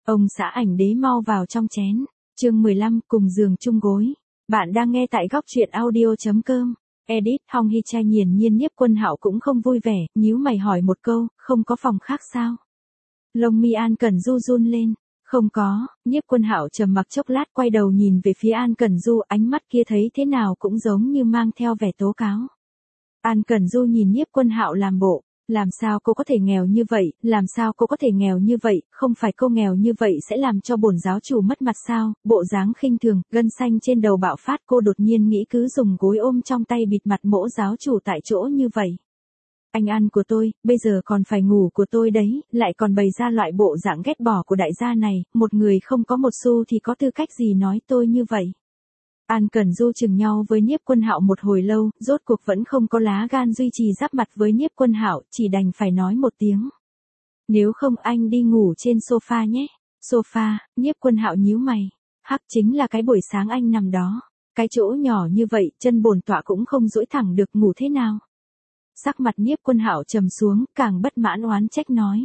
Ông xã ảnh đế mau vào trong chén. Chương 15, cùng giường chung gối. Bạn đang nghe tại góc truyện audio.com. Edit, Hong Hee Chae nghiền nhiên Nhiếp Quân Hạo cũng không vui vẻ, nhíu mày hỏi một câu, không có phòng khác sao? Lông mi An Cẩn Du run lên. Không có. Nhiếp Quân Hạo trầm mặc chốc lát quay đầu nhìn về phía An Cẩn Du, ánh mắt kia thấy thế nào cũng giống như mang theo vẻ tố cáo. An Cẩn Du nhìn Nhiếp Quân Hạo làm bộ. Làm sao cô có thể nghèo như vậy, làm sao cô có thể nghèo như vậy, không phải cô nghèo như vậy sẽ làm cho bổn giáo chủ mất mặt sao, bộ dáng khinh thường, gân xanh trên đầu bạo phát, cô đột nhiên nghĩ cứ dùng gối ôm trong tay bịt mặt mỗ giáo chủ tại chỗ như vậy. Anh ăn của tôi, bây giờ còn phải ngủ của tôi đấy, lại còn bày ra loại bộ dạng ghét bỏ của đại gia này, một người không có một xu thì có tư cách gì nói tôi như vậy. An Cẩn Du chừng nhau với Nhiếp Quân Hạo một hồi lâu, rốt cuộc vẫn không có lá gan duy trì giáp mặt với Nhiếp Quân Hạo, chỉ đành phải nói một tiếng. Nếu không anh đi ngủ trên sofa nhé. Sofa, Nhiếp Quân Hạo nhíu mày. Hắc, chính là cái buổi sáng anh nằm đó. Cái chỗ nhỏ như vậy, chân bổn tọa cũng không duỗi thẳng được, ngủ thế nào? Sắc mặt Nhiếp Quân Hạo trầm xuống, càng bất mãn oán trách nói.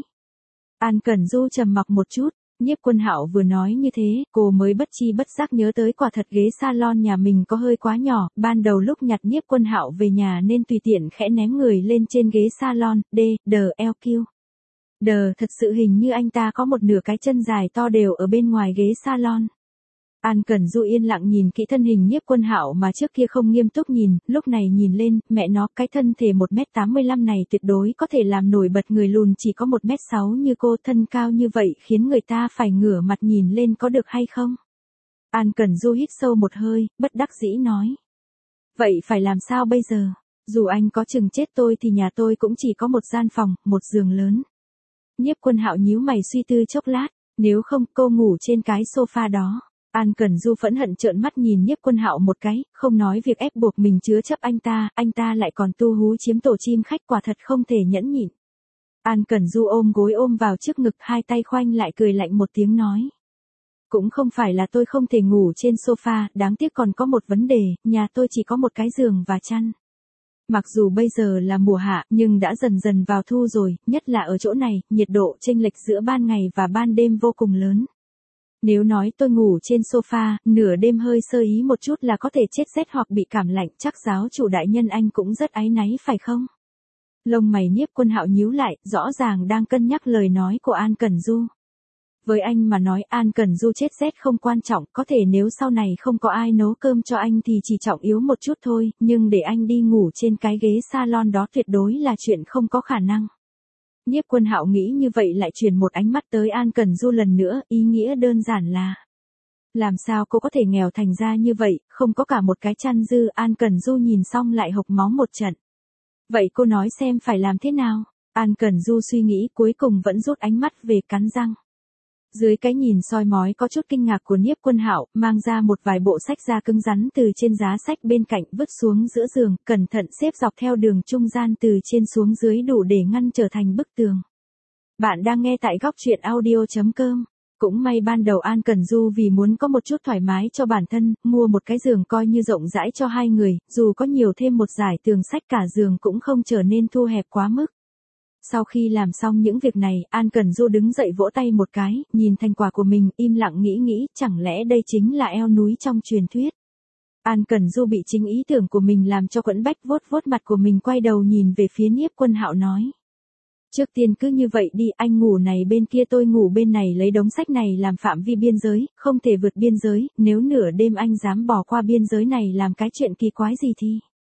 An Cẩn Du trầm mặc một chút. Nhiếp Quân Hạo vừa nói như thế, cô mới bất chi bất giác nhớ tới quả thật ghế salon nhà mình có hơi quá nhỏ, ban đầu lúc nhặt Nhiếp Quân Hạo về nhà nên tùy tiện khẽ ném người lên trên ghế salon, LQ. Thật sự hình như anh ta có một nửa cái chân dài to đều ở bên ngoài ghế salon. An Cẩn Du yên lặng nhìn kỹ thân hình Nhiếp Quân Hạo mà trước kia không nghiêm túc nhìn, lúc này nhìn lên, mẹ nó, cái thân thể 1m85 này tuyệt đối có thể làm nổi bật người lùn chỉ có 1m6 như cô, thân cao như vậy khiến người ta phải ngửa mặt nhìn lên có được hay không? An Cẩn Du hít sâu một hơi, bất đắc dĩ nói. Vậy phải làm sao bây giờ? Dù anh có chừng chết tôi thì nhà tôi cũng chỉ có một gian phòng, một giường lớn. Nhiếp Quân Hạo nhíu mày suy tư chốc lát, nếu không cô ngủ trên cái sofa đó. An Cẩn Du phẫn hận trợn mắt nhìn Nhiếp Quân Hạo một cái, không nói việc ép buộc mình chứa chấp anh ta lại còn tu hú chiếm tổ chim khách, quả thật không thể nhẫn nhịn. An Cẩn Du ôm gối ôm vào trước ngực, hai tay khoanh lại cười lạnh một tiếng nói. Cũng không phải là tôi không thể ngủ trên sofa, đáng tiếc còn có một vấn đề, nhà tôi chỉ có một cái giường và chăn. Mặc dù bây giờ là mùa hạ, nhưng đã dần dần vào thu rồi, nhất là ở chỗ này, nhiệt độ chênh lệch giữa ban ngày và ban đêm vô cùng lớn. Nếu nói tôi ngủ trên sofa, nửa đêm hơi sơ ý một chút là có thể chết rét hoặc bị cảm lạnh, chắc giáo chủ đại nhân anh cũng rất áy náy phải không? Lông mày Nhiếp Quân Hạo nhíu lại, rõ ràng đang cân nhắc lời nói của An Cẩn Du. Với anh mà nói An Cẩn Du chết rét không quan trọng, có thể nếu sau này không có ai nấu cơm cho anh thì chỉ trọng yếu một chút thôi, nhưng để anh đi ngủ trên cái ghế salon đó tuyệt đối là chuyện không có khả năng. Nhiếp Quân Hạo nghĩ như vậy lại chuyển một ánh mắt tới An Cẩn Du lần nữa, ý nghĩa đơn giản là. Làm sao cô có thể nghèo thành ra như vậy, không có cả một cái chăn dư. An Cẩn Du nhìn xong lại hộc máu một trận. Vậy cô nói xem phải làm thế nào? An Cẩn Du suy nghĩ cuối cùng vẫn rút ánh mắt về, cắn răng. Dưới cái nhìn soi mói có chút kinh ngạc của Nhiếp Quân Hạo, mang ra một vài bộ sách da cứng rắn từ trên giá sách bên cạnh vứt xuống giữa giường, cẩn thận xếp dọc theo đường trung gian từ trên xuống dưới đủ để ngăn trở thành bức tường. Bạn đang nghe tại góc truyện audio.com. Cũng may ban đầu An Cẩn Du vì muốn có một chút thoải mái cho bản thân, mua một cái giường coi như rộng rãi cho hai người, dù có nhiều thêm một dải tường sách cả giường cũng không trở nên thu hẹp quá mức. Sau khi làm xong những việc này, An Cẩn Du đứng dậy vỗ tay một cái, nhìn thành quả của mình, im lặng nghĩ, chẳng lẽ đây chính là eo núi trong truyền thuyết. An Cẩn Du bị chính ý tưởng của mình làm cho quẫn bách, vuốt mặt của mình, quay đầu nhìn về phía Nhiếp Quân Hạo nói. Trước tiên cứ như vậy đi, anh ngủ này bên kia tôi ngủ bên này, lấy đống sách này làm phạm vi biên giới, không thể vượt biên giới, nếu nửa đêm anh dám bỏ qua biên giới này làm cái chuyện kỳ quái gì thì.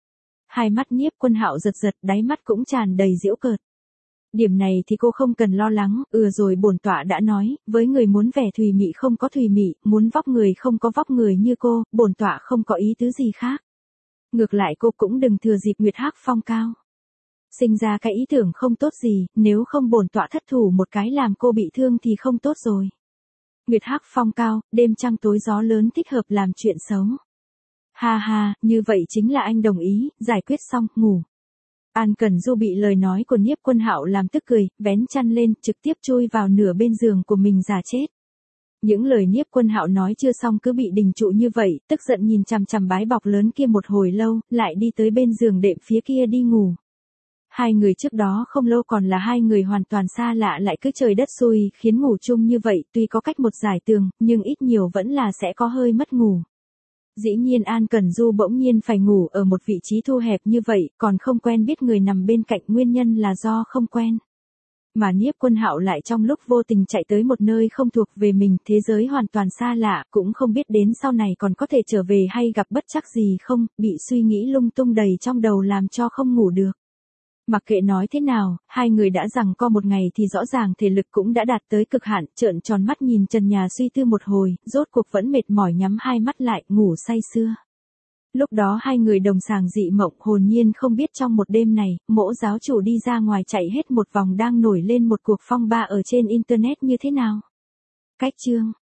Hai mắt Nhiếp Quân Hạo giật, đáy mắt cũng tràn đầy giễu cợt. Điểm này thì cô không cần lo lắng, rồi bổn tọa đã nói, với người muốn vẻ thùy mị không có thùy mị, muốn vóc người không có vóc người như cô, bổn tọa không có ý tứ gì khác. Ngược lại cô cũng đừng thừa dịp nguyệt hắc phong cao. Sinh ra cái ý tưởng không tốt gì, nếu không bổn tọa thất thủ một cái làm cô bị thương thì không tốt rồi. Nguyệt hắc phong cao, đêm trăng tối gió lớn thích hợp làm chuyện xấu. Ha, như vậy chính là anh đồng ý, giải quyết xong, ngủ. An Cẩn Du bị lời nói của Nhiếp Quân Hạo làm tức cười, vén chăn lên, trực tiếp chui vào nửa bên giường của mình giả chết. Những lời Nhiếp Quân Hạo nói chưa xong cứ bị đình trụ như vậy, tức giận nhìn chằm chằm bái bọc lớn kia một hồi lâu, lại đi tới bên giường đệm phía kia đi ngủ. Hai người trước đó không lâu còn là hai người hoàn toàn xa lạ lại cứ trời đất xui khiến ngủ chung như vậy, tuy có cách một dải tường, nhưng ít nhiều vẫn là sẽ có hơi mất ngủ. Dĩ nhiên An Cẩn Du bỗng nhiên phải ngủ ở một vị trí thu hẹp như vậy, còn không quen biết người nằm bên cạnh, nguyên nhân là do không quen. Mà Nhiếp Quân Hạo lại trong lúc vô tình chạy tới một nơi không thuộc về mình, thế giới hoàn toàn xa lạ, cũng không biết đến sau này còn có thể trở về hay gặp bất trắc gì không, bị suy nghĩ lung tung đầy trong đầu làm cho không ngủ được. Mặc kệ nói thế nào, hai người đã giằng co một ngày thì rõ ràng thể lực cũng đã đạt tới cực hạn, trợn tròn mắt nhìn trần nhà suy tư một hồi, rốt cuộc vẫn mệt mỏi nhắm hai mắt lại, ngủ say sưa. Lúc đó hai người đồng sàng dị mộng, hồn nhiên không biết trong một đêm này, Mỗ giáo chủ đi ra ngoài chạy hết một vòng đang nổi lên một cuộc phong ba ở trên internet như thế nào. Cách chương